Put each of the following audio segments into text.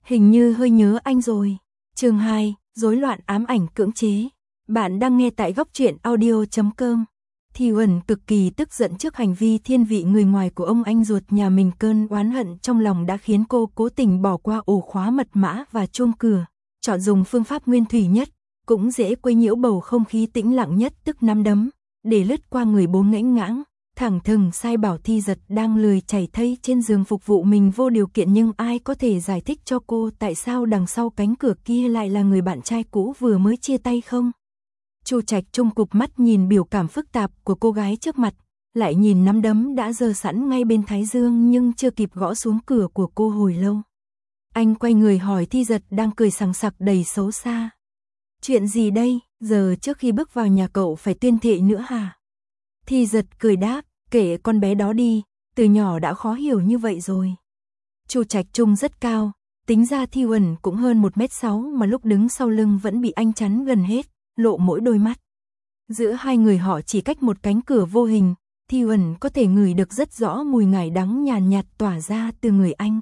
Hình như hơi nhớ anh rồi. Chương 2, rối loạn ám ảnh cưỡng chế. Bạn đang nghe tại góc truyện audio.com. Thi Uẩn cực kỳ tức giận trước hành vi thiên vị người ngoài của ông anh ruột nhà mình, cơn oán hận trong lòng đã khiến cô cố tình bỏ qua ổ khóa mật mã và chuông cửa, chọn dùng phương pháp nguyên thủy nhất, cũng dễ quấy nhiễu bầu không khí tĩnh lặng nhất, tức nắm đấm, để lướt qua người bố nghẽnh ngãng, thẳng thừng sai bảo Thi Giật đang lười chảy thây trên giường phục vụ mình vô điều kiện. Nhưng ai có thể giải thích cho cô tại sao đằng sau cánh cửa kia lại là người bạn trai cũ vừa mới chia tay không? Chu Trạch Trung cụp mắt nhìn biểu cảm phức tạp của cô gái trước mặt, lại nhìn nắm đấm đã giơ sẵn ngay bên thái dương nhưng chưa kịp gõ xuống cửa của cô hồi lâu. Anh quay người hỏi Thi Giật đang cười sằng sặc đầy xấu xa. Chuyện gì đây, giờ trước khi bước vào nhà cậu phải tuyên thệ nữa hả? Thi Giật cười đáp, kể con bé đó đi, từ nhỏ đã khó hiểu như vậy rồi. Chu Trạch Trung rất cao, tính ra Thi Uẩn cũng hơn 1m6 mà lúc đứng sau lưng vẫn bị anh chắn gần hết, lộ mỗi đôi mắt. Giữa hai người họ chỉ cách một cánh cửa vô hình, Thi Uẩn có thể ngửi được rất rõ mùi ngải đắng nhàn nhạt tỏa ra từ người anh.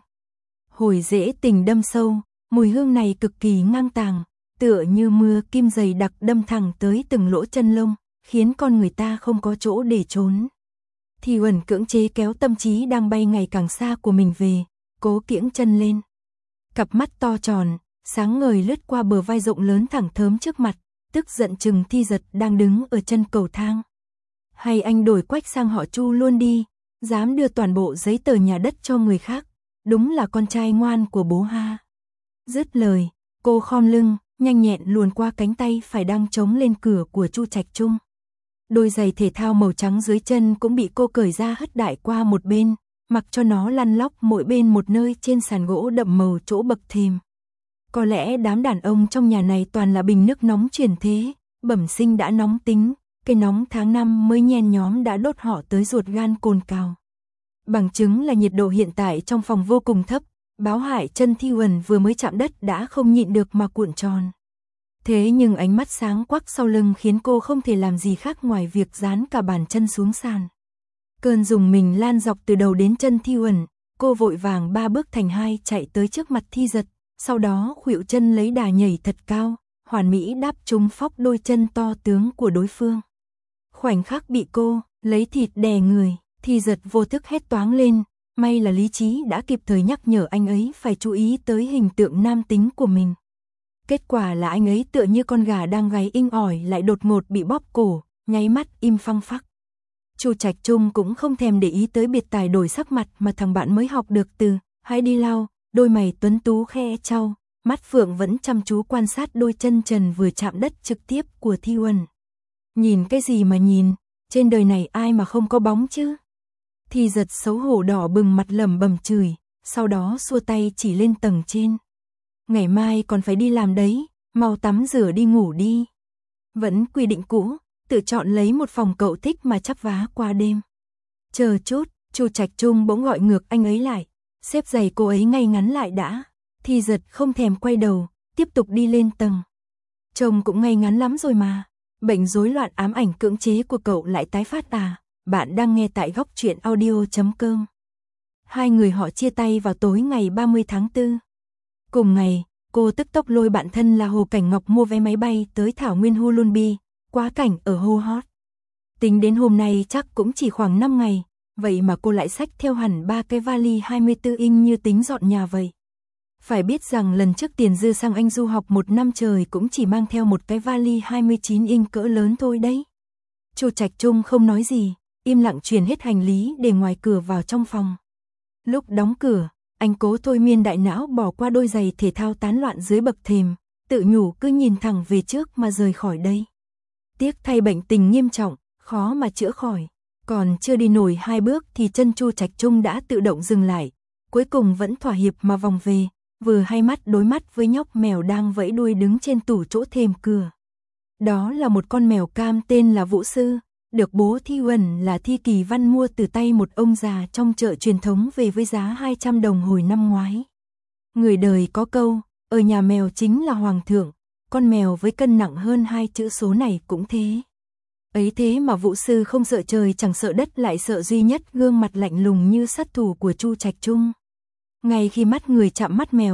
Hồi dễ tình đâm sâu, mùi hương này cực kỳ ngang tàng, tựa như mưa kim dày đặc đâm thẳng tới từng lỗ chân lông, khiến con người ta không có chỗ để trốn. Thi Uẩn cưỡng chế kéo tâm trí đang bay ngày càng xa của mình về, cố kiễng chân lên. Cặp mắt to tròn, sáng ngời lướt qua bờ vai rộng lớn thẳng thớm trước mặt, tức giận chừng Thi Giật đang đứng ở chân cầu thang. Hay anh đổi quách sang họ Chu luôn đi, dám đưa toàn bộ giấy tờ nhà đất cho người khác, đúng là con trai ngoan của bố ha. Dứt lời, cô khom lưng, nhanh nhẹn luồn qua cánh tay phải đang chống lên cửa của Chu Trạch Trung. Đôi giày thể thao màu trắng dưới chân cũng bị cô cởi ra hất đại qua một bên, mặc cho nó lăn lóc mỗi bên một nơi trên sàn gỗ đậm màu chỗ bậc thềm. Có lẽ đám đàn ông trong nhà này toàn là bình nước nóng chuyển thế, bẩm sinh đã nóng tính, cái nóng tháng 5 mới nhen nhóm đã đốt họ tới ruột gan cồn cào. Bằng chứng là nhiệt độ hiện tại trong phòng vô cùng thấp, báo hại chân Thi Uẩn vừa mới chạm đất đã không nhịn được mà cuộn tròn. Thế nhưng ánh mắt sáng quắc sau lưng khiến cô không thể làm gì khác ngoài việc dán cả bàn chân xuống sàn. Cơn rùng mình lan dọc từ đầu đến chân Thi Uẩn, cô vội vàng 3 bước thành 2 chạy tới trước mặt Thi Giật, sau đó khuỵu chân lấy đà nhảy thật cao, hoàn mỹ đáp trúng phóc đôi chân to tướng của đối phương. Khoảnh khắc bị cô lấy thịt đè người, Thi Giật vô thức hét toáng lên, may là lý trí đã kịp thời nhắc nhở anh ấy phải chú ý tới hình tượng nam tính của mình. Kết quả là anh ấy tựa như con gà đang gáy inh ỏi lại đột ngột bị bóp cổ, nháy mắt im phăng phắc. Chu Trạch Trung cũng không thèm để ý tới biệt tài đổi sắc mặt mà thằng bạn mới học được từ hãy đi lao, đôi mày tuấn tú khe trao, mắt phượng vẫn chăm chú quan sát đôi chân trần vừa chạm đất trực tiếp của Thi Uẩn. Nhìn cái gì mà nhìn, trên đời này ai mà không có bóng chứ? Thi Giật xấu hổ đỏ bừng mặt lẩm bẩm chửi, sau đó xua tay chỉ lên tầng trên. Ngày mai còn phải đi làm đấy, mau tắm rửa đi ngủ đi. Vẫn quy định cũ, tự chọn lấy một phòng cậu thích mà chắp vá qua đêm. Chờ chút, Chu Trạch Trung bỗng gọi ngược anh ấy lại, xếp giày cô ấy ngay ngắn lại đã. Thi Giật không thèm quay đầu, tiếp tục đi lên tầng. Trông cũng ngay ngắn lắm rồi mà, bệnh rối loạn ám ảnh cưỡng chế của cậu lại tái phát à? Bạn đang nghe tại góc truyện audio.com. Hai người họ chia tay vào tối ngày 30 tháng 4. Cùng ngày, cô tức tốc lôi bạn thân là Hồ Cảnh Ngọc mua vé máy bay tới Thảo Nguyên Hulunbi, quá cảnh ở Ho Hot. Tính đến hôm nay chắc cũng chỉ khoảng 5 ngày, vậy mà cô lại xách theo hẳn 3 cái vali 24 inch như tính dọn nhà vậy. Phải biết rằng lần trước tiền dư sang Anh du học 1 năm trời cũng chỉ mang theo một cái vali 29 inch cỡ lớn thôi đấy. Chu Trạch Trung không nói gì, im lặng chuyển hết hành lý để ngoài cửa vào trong phòng. Lúc đóng cửa, anh cố thôi miên đại não bỏ qua đôi giày thể thao tán loạn dưới bậc thềm, tự nhủ cứ nhìn thẳng về trước mà rời khỏi đây. Tiếc thay bệnh tình nghiêm trọng, khó mà chữa khỏi. Còn chưa đi nổi 2 bước thì chân Chu Trạch Trung đã tự động dừng lại, cuối cùng vẫn thỏa hiệp mà vòng về, vừa hay mắt đối mắt với nhóc mèo đang vẫy đuôi đứng trên tủ chỗ thềm cửa. Đó là một con mèo cam tên là Vũ Sư, được bố Thi Uẩn là Thi Kỳ Văn mua từ tay một ông già trong chợ truyền thống về với giá 200 đồng hồi năm ngoái. Người đời có câu, ở nhà mèo chính là hoàng thượng, con mèo với cân nặng hơn 2 chữ số này cũng thế. Ấy thế mà Vũ Sư không sợ trời chẳng sợ đất lại sợ duy nhất gương mặt lạnh lùng như sát thủ của Chu Trạch Trung. Ngay khi mắt người chạm mắt mèo,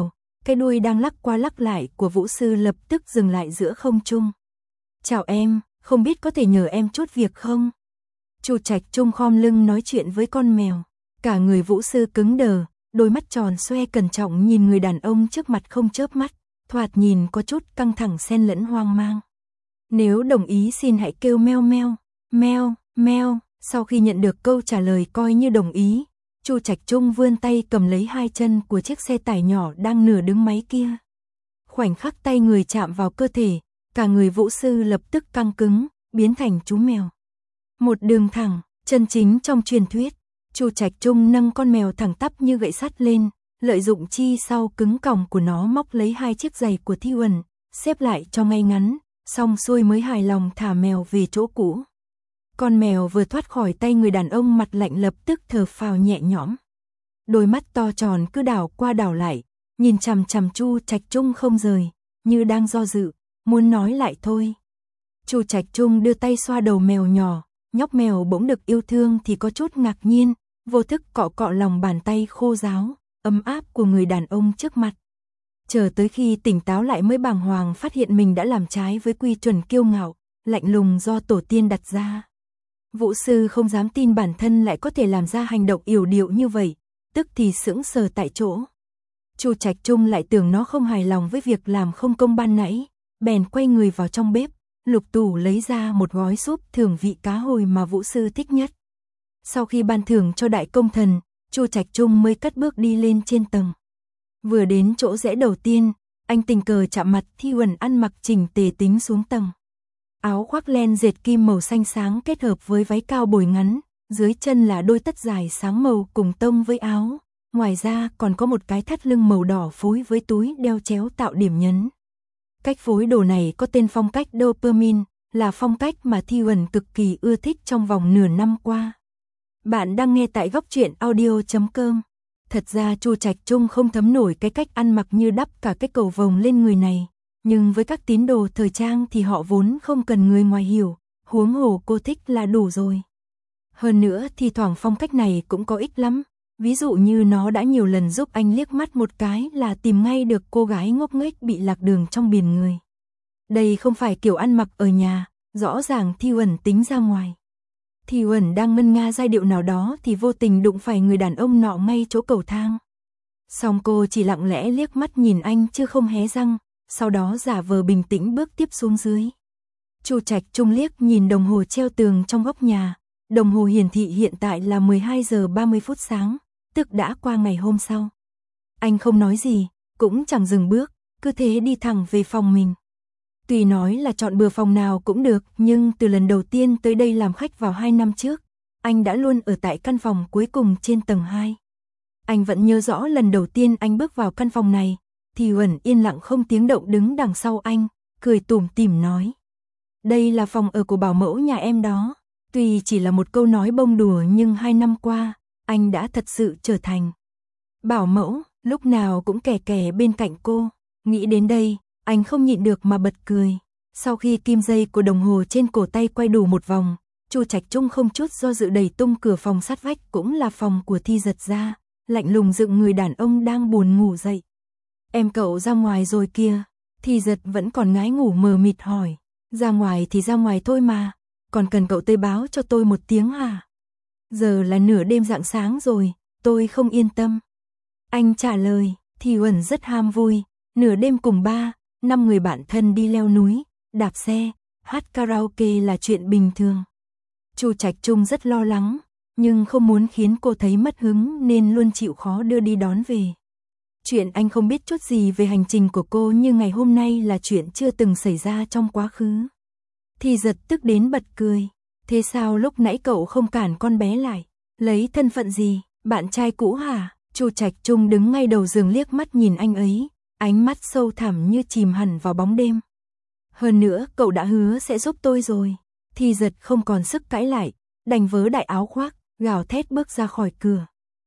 Cái đuôi đang lắc qua lắc lại của Vũ Sư lập tức dừng lại giữa không trung. Chào em, không biết có thể nhờ em chút việc không? Chu Trạch Trung khom lưng nói chuyện với con mèo. Cả người Vũ Sư cứng đờ, đôi mắt tròn xoe cẩn trọng nhìn người đàn ông trước mặt không chớp mắt, thoạt nhìn có chút căng thẳng xen lẫn hoang mang. Nếu đồng ý xin hãy kêu meo meo, meo, meo. Sau khi nhận được câu trả lời coi như đồng ý, Chu Trạch Trung vươn tay cầm lấy hai chân của chiếc xe tải nhỏ đang nửa đứng máy kia. Khoảnh khắc tay người chạm vào cơ thể, cả người Vũ Sư lập tức căng cứng, biến thành chú mèo. Một đường thẳng, chân chính trong truyền thuyết. Chu Trạch Trung nâng con mèo thẳng tắp như gậy sắt lên, lợi dụng chi sau cứng còng của nó móc lấy hai chiếc giày của Thi Uẩn, xếp lại cho ngay ngắn, xong xuôi mới hài lòng thả mèo về chỗ cũ. Con mèo vừa thoát khỏi tay người đàn ông mặt lạnh lập tức thở phào nhẹ nhõm. Đôi mắt to tròn cứ đảo qua đảo lại, nhìn chằm chằm Chu Trạch Trung không rời, như đang do dự, muốn nói lại thôi. Chu Trạch Trung đưa tay xoa đầu mèo nhỏ, nhóc mèo bỗng được yêu thương thì có chút ngạc nhiên, vô thức cọ cọ lòng bàn tay khô ráo, ấm áp của người đàn ông trước mặt. Chờ tới khi tỉnh táo lại mới bàng hoàng phát hiện mình đã làm trái với quy chuẩn kiêu ngạo, lạnh lùng do tổ tiên đặt ra. Vũ Sư không dám tin bản thân lại có thể làm ra hành động yểu điệu như vậy, tức thì sững sờ tại chỗ. Chu Trạch Trung lại tưởng nó không hài lòng với việc làm không công ban nãy, bèn quay người vào trong bếp, lục tủ lấy ra một gói súp thưởng vị cá hồi mà Vũ Sư thích nhất. Sau khi ban thưởng cho đại công thần, Chu Trạch Trung mới cất bước đi lên trên tầng. Vừa đến chỗ rẽ đầu tiên, anh tình cờ chạm mặt Thi Uẩn ăn mặc chỉnh tề tính xuống tầng. Áo khoác len dệt kim màu xanh sáng kết hợp với váy cao bồi ngắn, dưới chân là đôi tất dài sáng màu cùng tông với áo, ngoài ra còn có một cái thắt lưng màu đỏ phối với túi đeo chéo tạo điểm nhấn. Cách phối đồ này có tên phong cách dopamine, là phong cách mà Thi Uẩn cực kỳ ưa thích trong vòng nửa năm qua. Bạn đang nghe tại góc truyện audio.com. Thật ra Chu Trạch Trung không thấm nổi cái cách ăn mặc như đắp cả cái cầu vồng lên người này, nhưng với các tín đồ thời trang thì họ vốn không cần người ngoài hiểu, huống hồ cô thích là đủ rồi. Hơn nữa thì thoảng phong cách này cũng có ích lắm, ví dụ như nó đã nhiều lần giúp anh liếc mắt một cái là tìm ngay được cô gái ngốc nghếch bị lạc đường trong biển người. Đây không phải kiểu ăn mặc ở nhà, rõ ràng Thi Uẩn tính ra ngoài. Thi Uẩn đang ngân nga giai điệu nào đó thì vô tình đụng phải người đàn ông nọ ngay chỗ cầu thang. Xong cô chỉ lặng lẽ liếc mắt nhìn anh chứ không hé răng, sau đó giả vờ bình tĩnh bước tiếp xuống dưới. Chu Trạch Trung liếc nhìn đồng hồ treo tường trong góc nhà, đồng hồ hiển thị hiện tại là 12 giờ 30 phút sáng, tức đã qua ngày hôm sau. Anh không nói gì, cũng chẳng dừng bước, cứ thế đi thẳng về phòng mình. Tuy nói là chọn bừa phòng nào cũng được, nhưng từ lần đầu tiên tới đây làm khách vào 2 năm trước, anh đã luôn ở tại căn phòng cuối cùng trên tầng 2. Anh vẫn nhớ rõ lần đầu tiên anh bước vào căn phòng này, Thi Uẩn yên lặng không tiếng động đứng đằng sau anh, cười tủm tỉm nói. Đây là phòng ở của bảo mẫu nhà em đó. Tuy chỉ là một câu nói bông đùa nhưng 2 năm qua, anh đã thật sự trở thành bảo mẫu, lúc nào cũng kè kè bên cạnh cô. Nghĩ đến đây, anh không nhịn được mà bật cười. Sau khi kim dây của đồng hồ trên cổ tay quay đủ một vòng, Chu Trạch Trung không chút do dự đẩy tung cửa phòng sát vách cũng là phòng của Thi Giật ra, lạnh lùng dựng người đàn ông đang buồn ngủ dậy. Em cậu ra ngoài rồi kìa. Thi Giật vẫn còn ngái ngủ mờ mịt hỏi. Ra ngoài thì ra ngoài thôi mà, còn cần cậu tới báo cho tôi một tiếng à? Giờ là nửa đêm rạng sáng rồi, tôi không yên tâm. Anh trả lời. Thi Uẩn rất ham vui, nửa đêm cùng 3-5 người bạn thân đi leo núi, đạp xe, hát karaoke là chuyện bình thường. Chu Trạch Trung rất lo lắng, nhưng không muốn khiến cô thấy mất hứng nên luôn chịu khó đưa đi đón về. Chuyện anh không biết chút gì về hành trình của cô nhưng ngày hôm nay là chuyện chưa từng xảy ra trong quá khứ. Thi Giật tức đến bật cười. Thế sao lúc nãy cậu không cản con bé lại? Lấy thân phận gì? Bạn trai cũ hả? Chu Trạch Trung đứng ngay đầu giường liếc mắt nhìn anh ấy, ánh mắt sâu thẳm như chìm hẳn vào bóng đêm. Hơn nữa cậu đã hứa sẽ giúp tôi rồi. Thi Giật không còn sức cãi lại, đành vớ đại áo khoác, gào thét bước ra khỏi cửa.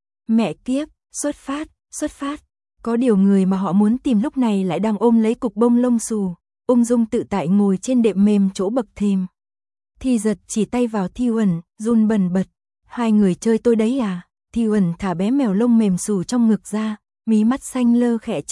Mẹ kiếp, xuất phát. Có điều người mà họ muốn tìm lúc này lại đang ôm lấy cục bông lông xù, ung dung tự tại ngồi trên đệm mềm chỗ bậc thềm. Thi Giật chỉ tay vào Thi Uẩn, run bần bật. Hai người chơi tôi đấy à? Thi Uẩn thả bé mèo lông mềm xù trong ngực ra, mí mắt xanh lơ khẽ chớp,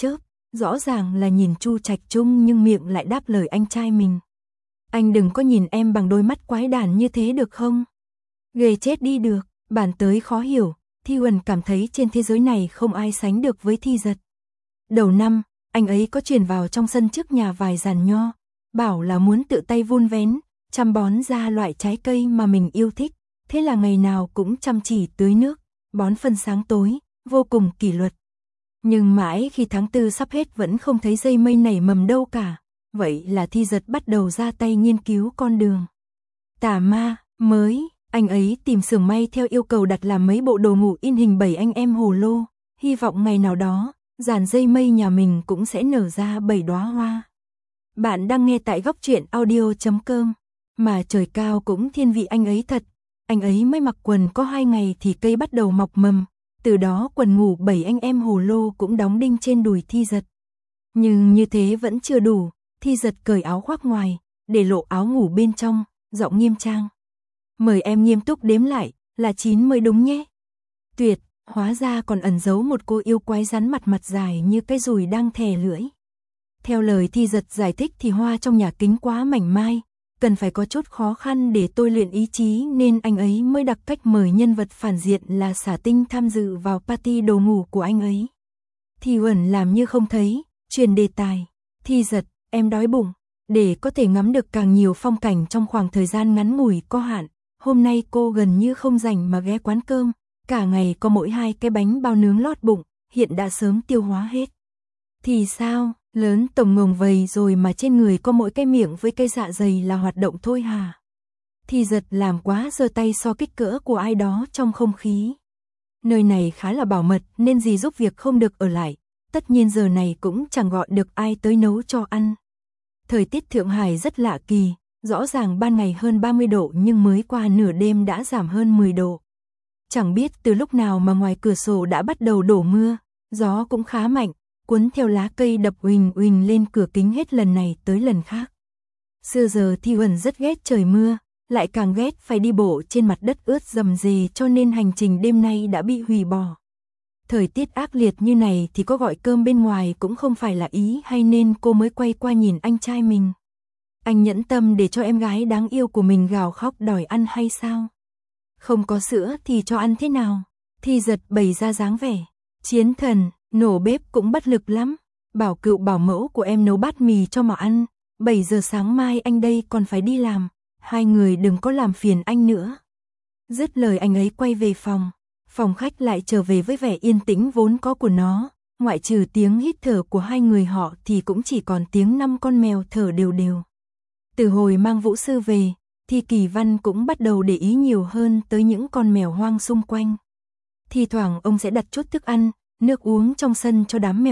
rõ ràng là nhìn Chu Trạch Trung nhưng miệng lại đáp lời anh trai mình. Anh đừng có nhìn em bằng đôi mắt quái đản như thế được không? Ghê chết đi được, bản tới khó hiểu, Thi Huẩn cảm thấy trên thế giới này không ai sánh được với Thi Giật. Đầu năm, anh ấy có chuyển vào trong sân trước nhà vài giàn nho, bảo là muốn tự tay vun vén, chăm bón ra loại trái cây mà mình yêu thích, thế là ngày nào cũng chăm chỉ tưới nước, bón phân sáng tối, vô cùng kỷ luật. Nhưng mãi khi tháng 4 sắp hết vẫn không thấy dây mây nảy mầm đâu cả, vậy là Thi Giật bắt đầu ra tay nghiên cứu con đường tà ma mới. Anh ấy tìm xưởng may theo yêu cầu đặt làm mấy bộ đồ ngủ in hình 7 anh em hồ lô, hy vọng ngày nào đó, dàn dây mây nhà mình cũng sẽ nở ra 7 đóa hoa. Bạn đang nghe tại góc truyện audio.com, mà trời cao cũng thiên vị anh ấy thật, anh ấy mới mặc quần có 2 ngày thì cây bắt đầu mọc mầm, từ đó quần ngủ 7 anh em hồ lô cũng đóng đinh trên đùi Thi Giật. Nhưng như thế vẫn chưa đủ, Thi Giật cởi áo khoác ngoài, để lộ áo ngủ bên trong, giọng nghiêm trang. Mời em nghiêm túc đếm lại, là 9 mới đúng nhé. Tuyệt, hóa ra còn ẩn giấu một cô yêu quái rắn mặt dài như cái dùi đang thè lưỡi. Theo lời Thi Giật giải thích thì hoa trong nhà kính quá mảnh mai, cần phải có chút khó khăn để tôi luyện ý chí nên anh ấy mới đặc cách mời nhân vật phản diện là Xả Tinh tham dự vào party đồ ngủ của anh ấy. Thi Huẩn làm như không thấy, chuyển đề tài. Thi Giật, em đói bụng, để có thể ngắm được càng nhiều phong cảnh trong khoảng thời gian ngắn ngủi có hạn. Hôm nay cô gần như không rảnh mà ghé quán cơm, cả ngày có mỗi 2 cái bánh bao nướng lót bụng, hiện đã sớm tiêu hóa hết. Thì sao, lớn tổng ngồng vầy rồi mà trên người có mỗi cái miệng với cái dạ dày là hoạt động thôi hả? Thi Giật làm quá giơ tay so kích cỡ của ai đó trong không khí. Nơi này khá là bảo mật nên dì giúp việc không được ở lại, tất nhiên giờ này cũng chẳng gọi được ai tới nấu cho ăn. Thời tiết Thượng Hải rất lạ kỳ. Rõ ràng ban ngày hơn 30 độ nhưng mới qua nửa đêm đã giảm hơn 10 độ. Chẳng biết từ lúc nào mà ngoài cửa sổ đã bắt đầu đổ mưa, gió cũng khá mạnh, cuốn theo lá cây đập uỳnh uỳnh lên cửa kính hết lần này tới lần khác. Xưa giờ Thi Huẩn rất ghét trời mưa, lại càng ghét phải đi bộ trên mặt đất ướt rầm rề cho nên hành trình đêm nay đã bị hủy bỏ. Thời tiết ác liệt như này thì có gọi cơm bên ngoài cũng không phải là ý hay nên cô mới quay qua nhìn anh trai mình. Anh nhẫn tâm để cho em gái đáng yêu của mình gào khóc đòi ăn hay sao? Không có sữa thì cho ăn thế nào? Thi Giật bày ra dáng vẻ chiến thần, nổ bếp cũng bất lực lắm. Bảo cựu bảo mẫu của em nấu bát mì cho mà ăn. 7 giờ sáng mai anh đây còn phải đi làm. Hai người đừng có làm phiền anh nữa. Dứt lời anh ấy quay về phòng. Phòng khách lại trở về với vẻ yên tĩnh vốn có của nó. Ngoại trừ tiếng hít thở của hai người họ thì cũng chỉ còn tiếng 5 con mèo thở đều đều. Từ hồi mang Vũ Sư về, thì Kỳ Văn cũng bắt đầu để ý nhiều hơn tới những con mèo hoang xung quanh. Thi thoảng ông sẽ đặt chút thức ăn, nước uống trong sân cho đám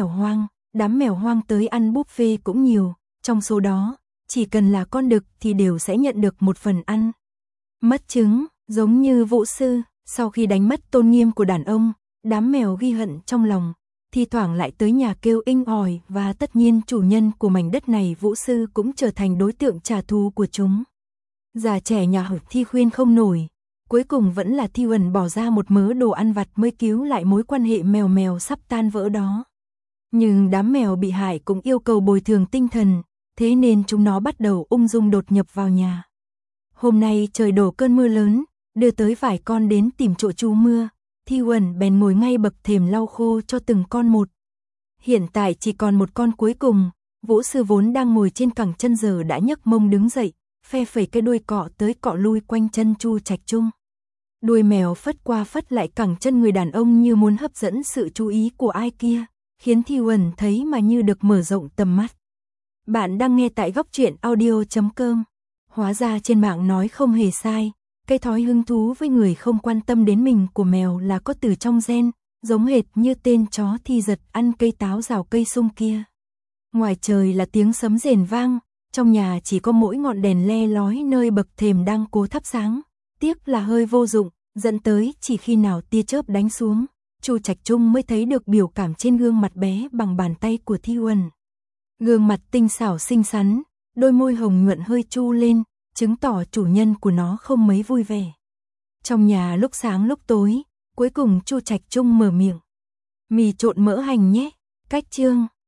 mèo hoang tới ăn buffet cũng nhiều, trong số đó, chỉ cần là con đực thì đều sẽ nhận được một phần ăn. Mất trứng, giống như Vũ Sư, sau khi đánh mất tôn nghiêm của đàn ông, đám mèo ghi hận trong lòng, thi thoảng lại tới nhà kêu inh ỏi và tất nhiên chủ nhân của mảnh đất này Vũ Sư cũng trở thành đối tượng trả thù của chúng. Già trẻ nhà họ Thi khuyên không nổi, cuối cùng vẫn là Thi Huẩn bỏ ra một mớ đồ ăn vặt mới cứu lại mối quan hệ mèo mèo sắp tan vỡ đó. Nhưng đám mèo bị hại cũng yêu cầu bồi thường tinh thần, thế nên chúng nó bắt đầu ung dung đột nhập vào nhà. Hôm nay trời đổ cơn mưa lớn, đưa tới vài con đến tìm chỗ trú mưa. Thi Huẩn bèn ngồi ngay bậc thềm lau khô cho từng con một. Hiện tại chỉ còn một con cuối cùng, Vũ Sư vốn đang ngồi trên cẳng chân giờ đã nhấc mông đứng dậy, phe phẩy cái đuôi cọ tới cọ lui quanh chân Chu Trạch Trung. Đuôi mèo phất qua phất lại cẳng chân người đàn ông như muốn hấp dẫn sự chú ý của ai kia, khiến Thi Huẩn thấy mà như được mở rộng tầm mắt. Bạn đang nghe tại góc truyện audio.com. Hóa ra trên mạng nói không hề sai. Cái thói hứng thú với người không quan tâm đến mình của mèo là có từ trong gen, giống hệt như tên chó Thi Giật ăn cây táo rào cây sung kia. Ngoài trời là tiếng sấm rền vang, trong nhà chỉ có mỗi ngọn đèn le lói nơi bậc thềm đang cố thắp sáng. Tiếc là hơi vô dụng, dẫn tới chỉ khi nào tia chớp đánh xuống, Chu Trạch Trung mới thấy được biểu cảm trên gương mặt bé bằng bàn tay của Thi Huẩn. Gương mặt tinh xảo xinh xắn, đôi môi hồng nhuận hơi chu lên, chứng tỏ chủ nhân của nó không mấy vui vẻ. Trong nhà lúc sáng lúc tối, cuối cùng Chu Trạch Trung mở miệng. Mì trộn mỡ hành nhé, cách chương.